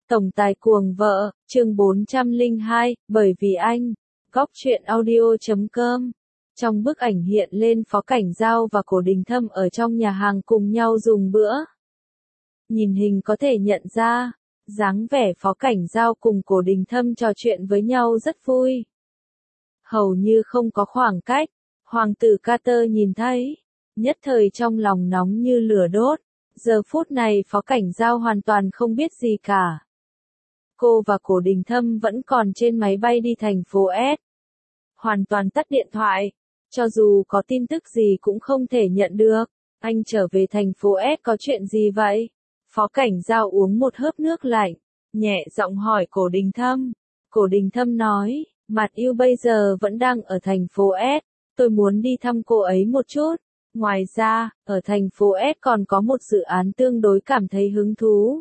Tổng tài cuồng vợ, chương 402, bởi vì anh. Góc truyện audio.com. Trong bức ảnh hiện lên Phó Cảnh Dao và Cổ Đình Thâm ở trong nhà hàng cùng nhau dùng bữa. Nhìn hình có thể nhận ra, dáng vẻ Phó Cảnh Dao cùng Cổ Đình Thâm trò chuyện với nhau rất vui. Hầu như không có khoảng cách, hoàng tử Carter nhìn thấy, nhất thời trong lòng nóng như lửa đốt. Giờ phút này Phó Cảnh Dao hoàn toàn không biết gì cả. Cô và Cổ Đình Thâm vẫn còn trên máy bay đi thành phố S. Hoàn toàn tắt điện thoại. Cho dù có tin tức gì cũng không thể nhận được. Anh trở về thành phố S có chuyện gì vậy? Phó Cảnh Dao uống một hớp nước lạnh, nhẹ giọng hỏi Cổ Đình Thâm. Cổ Đình Thâm nói, Mạt Yêu bây giờ vẫn đang ở thành phố S. Tôi muốn đi thăm cô ấy một chút. Ngoài ra, ở thành phố S còn có một dự án tương đối cảm thấy hứng thú.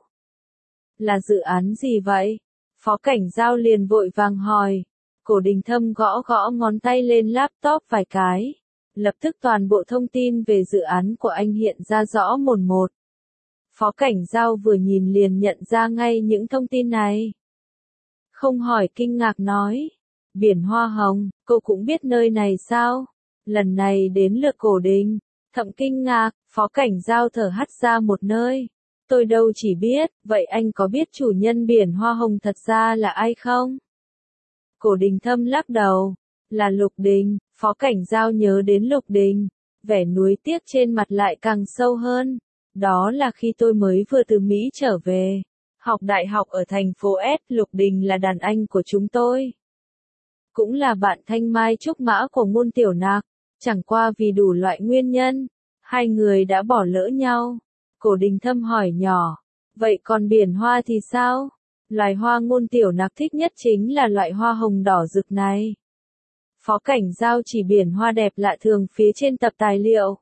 Là dự án gì vậy? Phó Cảnh Dao liền vội vàng hỏi. Cổ Đình Thâm gõ gõ ngón tay lên laptop vài cái. Lập tức toàn bộ thông tin về dự án của anh hiện ra rõ một một. Phó Cảnh Dao vừa nhìn liền nhận ra ngay những thông tin này. Không hỏi kinh ngạc nói. Biển Hoa Hồng, cô cũng biết nơi này sao? Lần này đến lượt Cổ Đình Thâm kinh ngạc, Phó Cảnh Dao thở hắt ra một nơi. Tôi đâu chỉ biết, vậy anh có biết chủ nhân Biển Hoa Hồng thật ra là ai không? Cổ Đình Thâm lắc đầu. Là Lục Đình. Phó Cảnh Dao nhớ đến Lục Đình. Vẻ nuối tiếc trên mặt lại càng sâu hơn. Đó là khi tôi mới vừa từ Mỹ trở về. Học đại học ở thành phố S. Lục Đình là đàn anh của chúng tôi. Cũng là bạn thanh mai trúc mã của Ngôn Tiểu Nạc. Chẳng qua vì đủ loại nguyên nhân, hai người đã bỏ lỡ nhau. Cổ Đình Thâm hỏi nhỏ, vậy còn biển hoa thì sao? Loài hoa Ngôn Tiểu Nạc thích nhất chính là loại hoa hồng đỏ rực này. Phó Cảnh Dao chỉ biển hoa đẹp lạ thường phía trên tập tài liệu.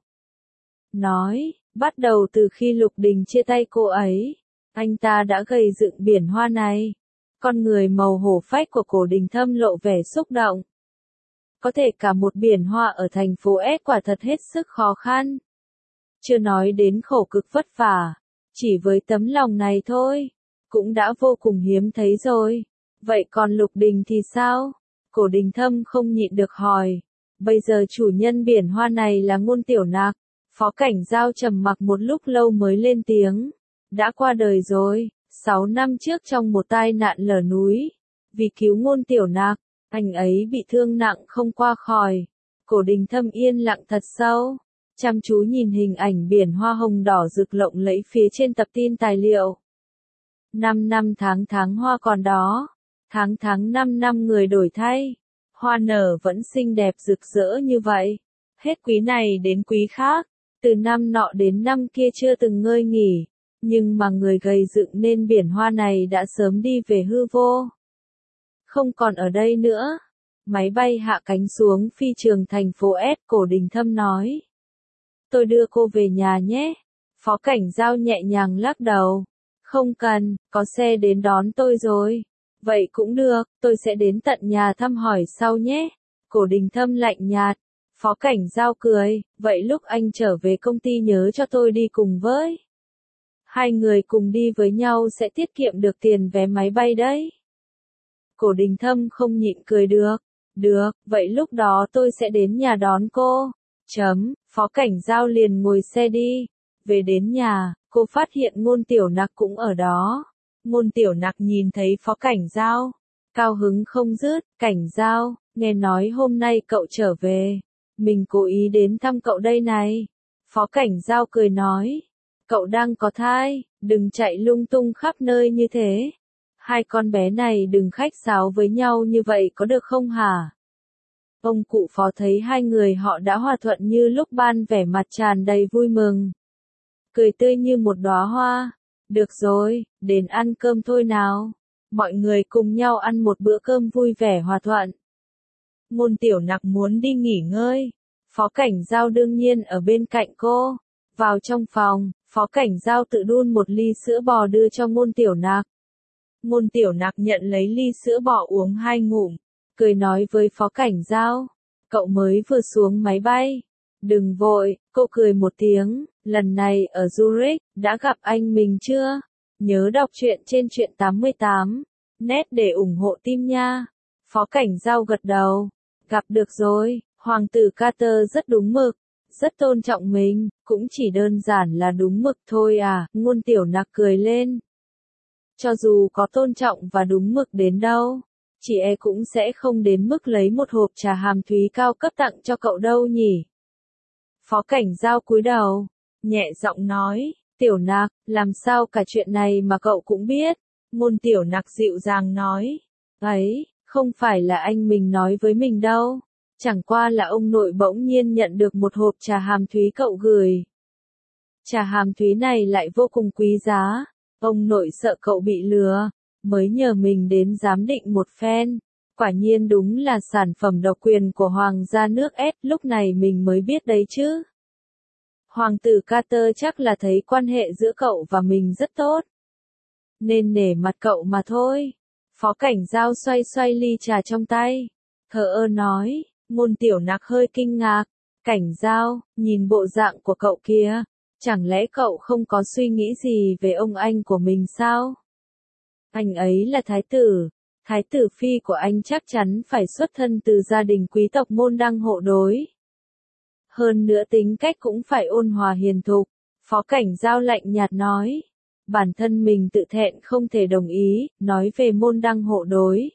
Nói, bắt đầu từ khi Lục Đình chia tay cô ấy, anh ta đã gầy dựng biển hoa này. Con người màu hổ phách của Cổ Đình Thâm lộ vẻ xúc động. Có thể cả một biển hoa ở thành phố S quả thật hết sức khó khăn. Chưa nói đến khổ cực vất vả, chỉ với tấm lòng này thôi, cũng đã vô cùng hiếm thấy rồi. Vậy còn Lục Đình thì sao? Cổ Đình Thâm không nhịn được hỏi. Bây giờ chủ nhân biển hoa này là Ngôn Tiểu Nạc. Phó Cảnh Dao trầm mặc một lúc lâu mới lên tiếng. Đã qua đời rồi, 6 năm trước trong một tai nạn lở núi. Vì cứu Ngôn Tiểu Nạc, anh ấy bị thương nặng không qua khỏi. Cổ Đình Thâm yên lặng thật sâu, chăm chú nhìn hình ảnh biển hoa hồng đỏ rực lộng lẫy phía trên tập tin tài liệu. 5 năm tháng hoa còn đó, tháng 5 năm người đổi thay. Hoa nở vẫn xinh đẹp rực rỡ như vậy. Hết quý này đến quý khác, từ năm nọ đến năm kia chưa từng ngơi nghỉ. Nhưng mà người gầy dựng nên biển hoa này đã sớm đi về hư vô. Không còn ở đây nữa. Máy bay hạ cánh xuống phi trường thành phố S. Cổ Đình Thâm nói. Tôi đưa cô về nhà nhé. Phó Cảnh Dao nhẹ nhàng lắc đầu. Không cần, có xe đến đón tôi rồi. Vậy cũng được, tôi sẽ đến tận nhà thăm hỏi sau nhé. Cổ Đình Thâm lạnh nhạt. Phó Cảnh Dao cười, vậy lúc anh trở về công ty nhớ cho tôi đi cùng với. Hai người cùng đi với nhau sẽ tiết kiệm được tiền vé máy bay đấy. Cổ Đình Thâm không nhịn cười được. Được, vậy lúc đó tôi sẽ đến nhà đón cô. Phó Cảnh Dao liền ngồi xe đi. Về đến nhà, cô phát hiện Ngôn Tiểu Nạc cũng ở đó. Ngôn Tiểu Nạc nhìn thấy Phó Cảnh Dao, cao hứng không dứt. Cảnh Dao, nghe nói hôm nay cậu trở về. Mình cố ý đến thăm cậu đây này. Phó Cảnh Dao cười nói. Cậu đang có thai, đừng chạy lung tung khắp nơi như thế. Hai con bé này đừng khách sáo với nhau như vậy có được không hả? Ông cụ Phó thấy hai người họ đã hòa thuận như lúc ban, vẻ mặt tràn đầy vui mừng. Cười tươi như một đóa hoa. Được rồi, đến ăn cơm thôi nào. Mọi người cùng nhau ăn một bữa cơm vui vẻ hòa thuận. Ngôn Tiểu Nạc muốn đi nghỉ ngơi. Phó Cảnh Dao đương nhiên ở bên cạnh cô. Vào trong phòng, Phó Cảnh Dao tự đun một ly sữa bò đưa cho Ngôn Tiểu Nạc. Ngôn Tiểu Nạc nhận lấy ly sữa bò uống 2 ngụm, cười nói với Phó Cảnh Dao. Cậu mới vừa xuống máy bay. Đừng vội, cô cười một tiếng. Lần này ở Zurich, đã gặp anh mình chưa? Nhớ đọc truyện trên truyện 88. Net để ủng hộ team nha. Phó Cảnh Dao gật đầu. Gặp được rồi, Hoàng tử Carter rất đúng mực, rất tôn trọng mình, cũng chỉ đơn giản là đúng mực thôi à, Ngôn Tiểu Nặc cười lên. Cho dù có tôn trọng và đúng mực đến đâu, chị e cũng sẽ không đến mức lấy một hộp trà hàm thúy cao cấp tặng cho cậu đâu nhỉ. Phó Cảnh Dao cúi đầu, nhẹ giọng nói, Tiểu Nặc, làm sao cả chuyện này mà cậu cũng biết. Ngôn Tiểu Nặc dịu dàng nói, ấy, không phải là anh mình nói với mình đâu. Chẳng qua là ông nội bỗng nhiên nhận được một hộp trà hàm thúy cậu gửi. Trà hàm thúy này lại vô cùng quý giá. Ông nội sợ cậu bị lừa, mới nhờ mình đến giám định một phen. Quả nhiên đúng là sản phẩm độc quyền của Hoàng gia nước S, lúc này mình mới biết đấy chứ. Hoàng tử Carter chắc là thấy quan hệ giữa cậu và mình rất tốt, nên nể mặt cậu mà thôi. Phó Cảnh Dao xoay xoay ly trà trong tay, thờ ơ nói. Ngôn Tiểu Nặc hơi kinh ngạc. Cảnh Dao, nhìn bộ dạng của cậu kia, chẳng lẽ cậu không có suy nghĩ gì về ông anh của mình sao? Anh ấy là thái tử phi của anh chắc chắn phải xuất thân từ gia đình quý tộc môn đăng hộ đối. Hơn nữa tính cách cũng phải ôn hòa hiền thục. Phó Cảnh Dao lạnh nhạt nói. Bản thân mình tự thẹn không thể đồng ý, nói về môn đăng hộ đối.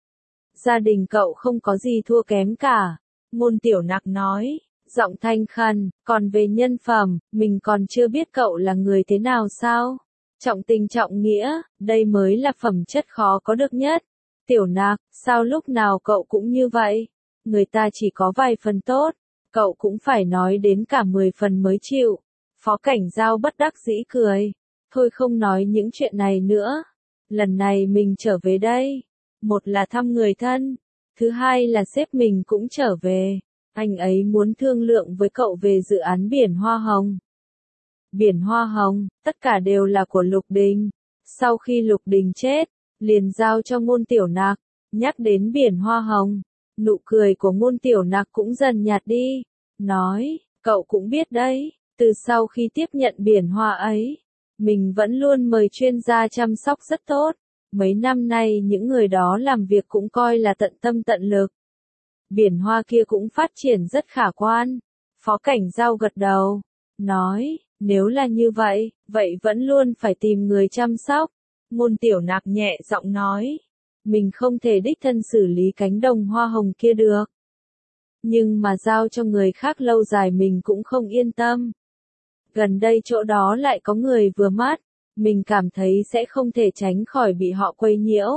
Gia đình cậu không có gì thua kém cả. Ngôn Tiểu Nặc nói, giọng thanh khàn, còn về nhân phẩm, mình còn chưa biết cậu là người thế nào sao? Trọng tình trọng nghĩa, đây mới là phẩm chất khó có được nhất. Tiểu Nặc, sao lúc nào cậu cũng như vậy? Người ta chỉ có vài phần tốt, cậu cũng phải nói đến cả 10 phần mới chịu. Phó Cảnh Dao bất đắc dĩ cười. Thôi không nói những chuyện này nữa. Lần này mình trở về đây. Một là thăm người thân. Thứ hai là sếp mình cũng trở về. Anh ấy muốn thương lượng với cậu về dự án biển Hoa Hồng. Biển Hoa Hồng, tất cả đều là của Lục Đình. Sau khi Lục Đình chết, liền giao cho Ngôn Tiểu Nặc. Nhắc đến biển Hoa Hồng, nụ cười của Ngôn Tiểu Nặc cũng dần nhạt đi. Nói, cậu cũng biết đấy, từ sau khi tiếp nhận biển hoa ấy, mình vẫn luôn mời chuyên gia chăm sóc rất tốt. Mấy năm nay những người đó làm việc cũng coi là tận tâm tận lực. Biển hoa kia cũng phát triển rất khả quan. Phó Cảnh Dao gật đầu, nói, nếu là như vậy, vậy vẫn luôn phải tìm người chăm sóc. Ngôn Tiểu Nặc nhẹ giọng nói, mình không thể đích thân xử lý cánh đồng hoa hồng kia được. Nhưng mà giao cho người khác lâu dài mình cũng không yên tâm. Gần đây chỗ đó lại có người vừa mắt, mình cảm thấy sẽ không thể tránh khỏi bị họ quấy nhiễu.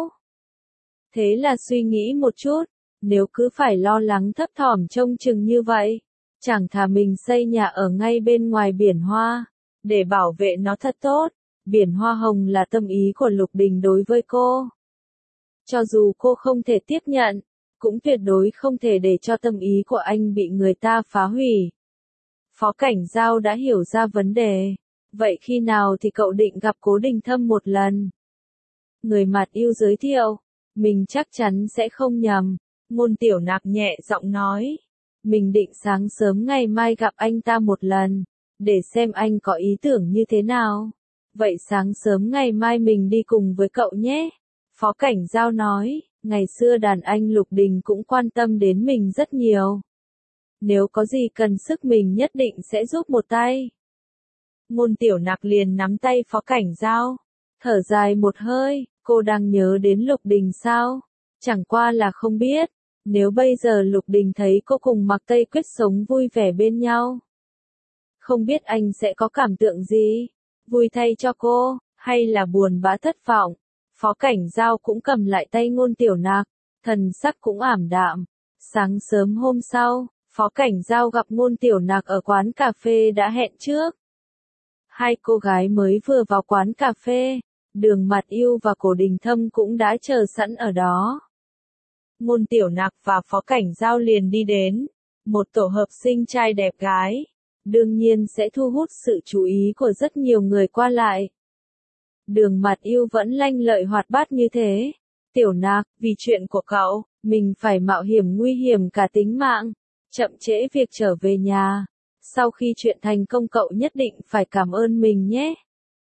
Thế là suy nghĩ một chút, nếu cứ phải lo lắng thấp thỏm trông chừng như vậy, chẳng thà mình xây nhà ở ngay bên ngoài biển hoa, để bảo vệ nó thật tốt. Biển Hoa Hồng là tâm ý của Lục Đình đối với cô. Cho dù cô không thể tiếp nhận, cũng tuyệt đối không thể để cho tâm ý của anh bị người ta phá hủy. Phó Cảnh Dao đã hiểu ra vấn đề. Vậy khi nào thì cậu định gặp Cố Đình Thâm một lần? Người mặt yêu giới thiệu. Mình chắc chắn sẽ không nhầm. Ngôn Tiểu Nặc nhẹ giọng nói. Mình định sáng sớm ngày mai gặp anh ta một lần, để xem anh có ý tưởng như thế nào. Vậy sáng sớm ngày mai mình đi cùng với cậu nhé. Phó Cảnh Dao nói, ngày xưa đàn anh Lục Đình cũng quan tâm đến mình rất nhiều. Nếu có gì cần sức mình nhất định sẽ giúp một tay. Ngôn Tiểu Nặc liền nắm tay Phó Cảnh Dao. Thở dài một hơi, cô đang nhớ đến Lục Đình sao? Chẳng qua là không biết, nếu bây giờ Lục Đình thấy cô cùng Mạc Tây Quyết sống vui vẻ bên nhau, không biết anh sẽ có cảm tưởng gì? Vui thay cho cô, hay là buồn bã thất vọng? Phó Cảnh Dao cũng cầm lại tay Ngôn Tiểu Nặc, thần sắc cũng ảm đạm. Sáng sớm hôm sau, Phó Cảnh Dao gặp Ngôn Tiểu Nặc ở quán cà phê đã hẹn trước. Hai cô gái mới vừa vào quán cà phê, Đường Mặt Yêu và Cố Đình Thâm cũng đã chờ sẵn ở đó. Ngôn Tiểu Nặc và Phó Cảnh Dao liền đi đến, một tổ hợp xinh trai đẹp gái, đương nhiên sẽ thu hút sự chú ý của rất nhiều người qua lại. Đường Mặt Yêu vẫn lanh lợi hoạt bát như thế. Tiểu Nặc, vì chuyện của cậu, mình phải mạo hiểm nguy hiểm cả tính mạng, chậm trễ việc trở về nhà. Sau khi chuyện thành công cậu nhất định phải cảm ơn mình nhé.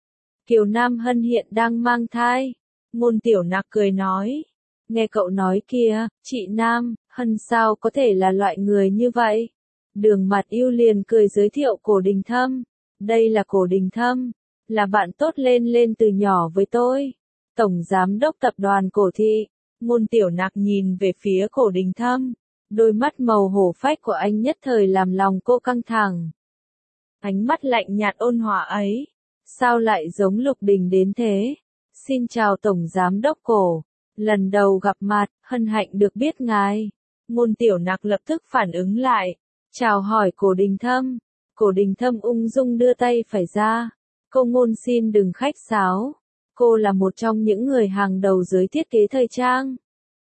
Kiều Nam Hân hiện đang mang thai. Ngôn Tiểu Nặc cười nói. Nghe cậu nói kìa, chị Nam Hân sao có thể là loại người như vậy? Đường Mặt Yêu liền cười giới thiệu Cổ Đình Thâm. Đây là Cổ Đình Thâm, là bạn tốt lên từ nhỏ với tôi. Tổng giám đốc tập đoàn Cổ Thị. Ngôn Tiểu Nặc nhìn về phía Cổ Đình Thâm. Đôi mắt màu hổ phách của anh nhất thời làm lòng cô căng thẳng. Ánh mắt lạnh nhạt ôn hòa ấy, sao lại giống Lục Đình đến thế? Xin chào Tổng Giám đốc Cổ. Lần đầu gặp mặt, hân hạnh được biết ngài. Ngôn Tiểu Nặc lập tức phản ứng lại. Chào hỏi Cổ Đình Thâm. Cổ Đình Thâm ung dung đưa tay phải ra. Cô Ngôn xin đừng khách sáo. Cô là một trong những người hàng đầu giới thiết kế thời trang.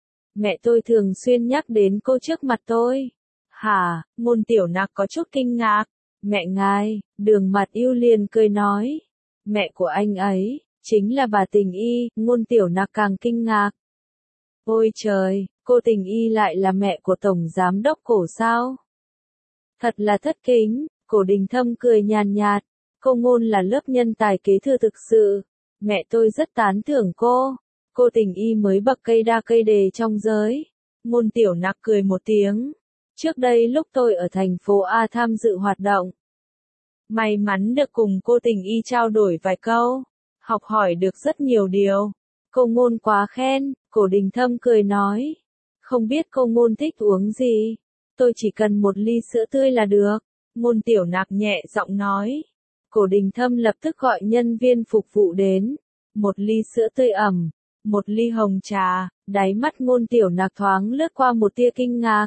Mẹ tôi thường xuyên nhắc đến cô trước mặt tôi. Hả? Ngôn Tiểu Nặc có chút kinh ngạc. Mẹ ngài, Đường Mặt Yêu liền cười nói. Mẹ của anh ấy, chính là bà Tình Y. Ngôn Tiểu Nặc càng kinh ngạc. Ôi trời, cô Tình Y lại là mẹ của Tổng Giám đốc Cổ sao? Thật là thất kính. Cổ Đình Thâm cười nhàn nhạt. Cô Ngôn là lớp nhân tài kế thừa thực sự. Mẹ tôi rất tán thưởng cô. Cô Tình Y mới bậc cây đa cây đề trong giới. Ngôn Tiểu Nặc cười một tiếng. Trước đây lúc tôi ở thành phố A tham dự hoạt động, may mắn được cùng cô Tình Y trao đổi vài câu, học hỏi được rất nhiều điều. Cô Ngôn quá khen. Cổ Đình Thâm cười nói. Không biết cô Ngôn thích uống gì? Tôi chỉ cần một ly sữa tươi là được. Ngôn Tiểu Nặc nhẹ giọng nói. Cổ Đình Thâm lập tức gọi nhân viên phục vụ đến. Một ly sữa tươi ẩm, một ly hồng trà. Đáy mắt Ngôn Tiểu Nặc thoáng lướt qua một tia kinh ngạc.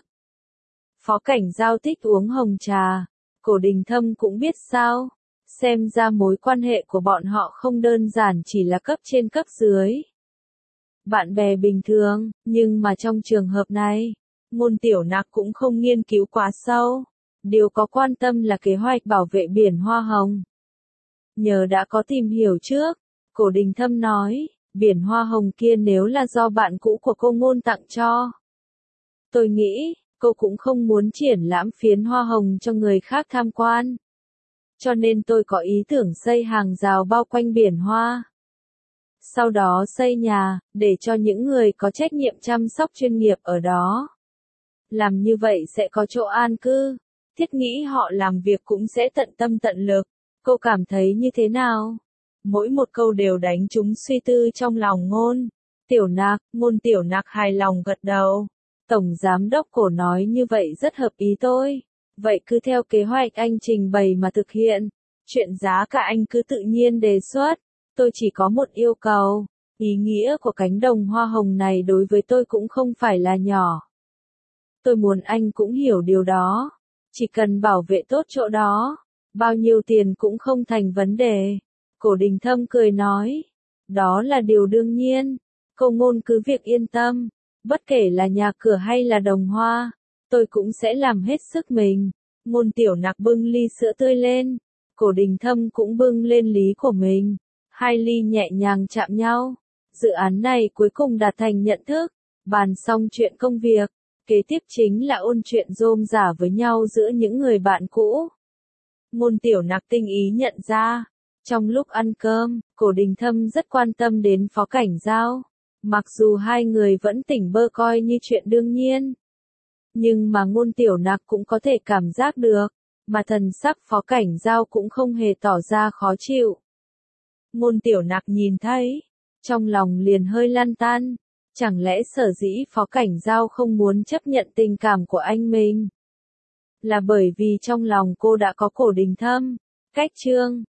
Phó Cảnh Giao thích uống hồng trà. Cổ Đình Thâm cũng biết sao. Xem ra mối quan hệ của bọn họ không đơn giản chỉ là cấp trên cấp dưới. Bạn bè bình thường, nhưng mà trong trường hợp này, Ngôn Tiểu Nặc cũng không nghiên cứu quá sâu. Điều có quan tâm là kế hoạch bảo vệ biển hoa hồng. Nhờ đã có tìm hiểu trước, Cổ Đình Thâm nói, biển hoa hồng kia nếu là do bạn cũ của cô Ngôn tặng cho. Tôi nghĩ, cô cũng không muốn triển lãm phiến hoa hồng cho người khác tham quan. Cho nên tôi có ý tưởng xây hàng rào bao quanh biển hoa. Sau đó xây nhà, để cho những người có trách nhiệm chăm sóc chuyên nghiệp ở đó. Làm như vậy sẽ có chỗ an cư. Thiết nghĩ họ làm việc cũng sẽ tận tâm tận lực. Cô cảm thấy như thế nào? Mỗi một câu đều đánh trúng suy tư trong lòng Ngôn Tiểu Nặc. Ngôn Tiểu Nặc hài lòng gật đầu. Tổng Giám đốc Cổ nói như vậy rất hợp ý tôi. Vậy cứ theo kế hoạch anh trình bày mà thực hiện. Chuyện giá cả anh cứ tự nhiên đề xuất. Tôi chỉ có một yêu cầu. Ý nghĩa của cánh đồng hoa hồng này đối với tôi cũng không phải là nhỏ. Tôi muốn anh cũng hiểu điều đó. Chỉ cần bảo vệ tốt chỗ đó, bao nhiêu tiền cũng không thành vấn đề. Cổ Đình Thâm cười nói. Đó là điều đương nhiên. Cô Ngôn cứ việc yên tâm. Bất kể là nhà cửa hay là đồng hoa, tôi cũng sẽ làm hết sức mình. Ngôn Tiểu Nặc bưng ly sữa tươi lên. Cổ Đình Thâm cũng bưng lên ly của mình. Hai ly nhẹ nhàng chạm nhau. Dự án này cuối cùng đạt thành nhận thức. Bàn xong chuyện công việc. Kế tiếp chính là ôn chuyện rôm rả với nhau giữa những người bạn cũ. Ngôn Tiểu Nặc tinh ý nhận ra. Trong lúc ăn cơm, Cổ Đình Thâm rất quan tâm đến Phó Cảnh Giao. Mặc dù hai người vẫn tỉnh bơ coi như chuyện đương nhiên. Nhưng mà Ngôn Tiểu Nặc cũng có thể cảm giác được. Mà thần sắc Phó Cảnh Giao cũng không hề tỏ ra khó chịu. Ngôn Tiểu Nặc nhìn thấy. Trong lòng liền hơi lăn tăn. Chẳng lẽ sở dĩ Phó Cảnh Giao không muốn chấp nhận tình cảm của anh mình? Là bởi vì trong lòng cô đã có Cổ Đình Thâm. Cách chương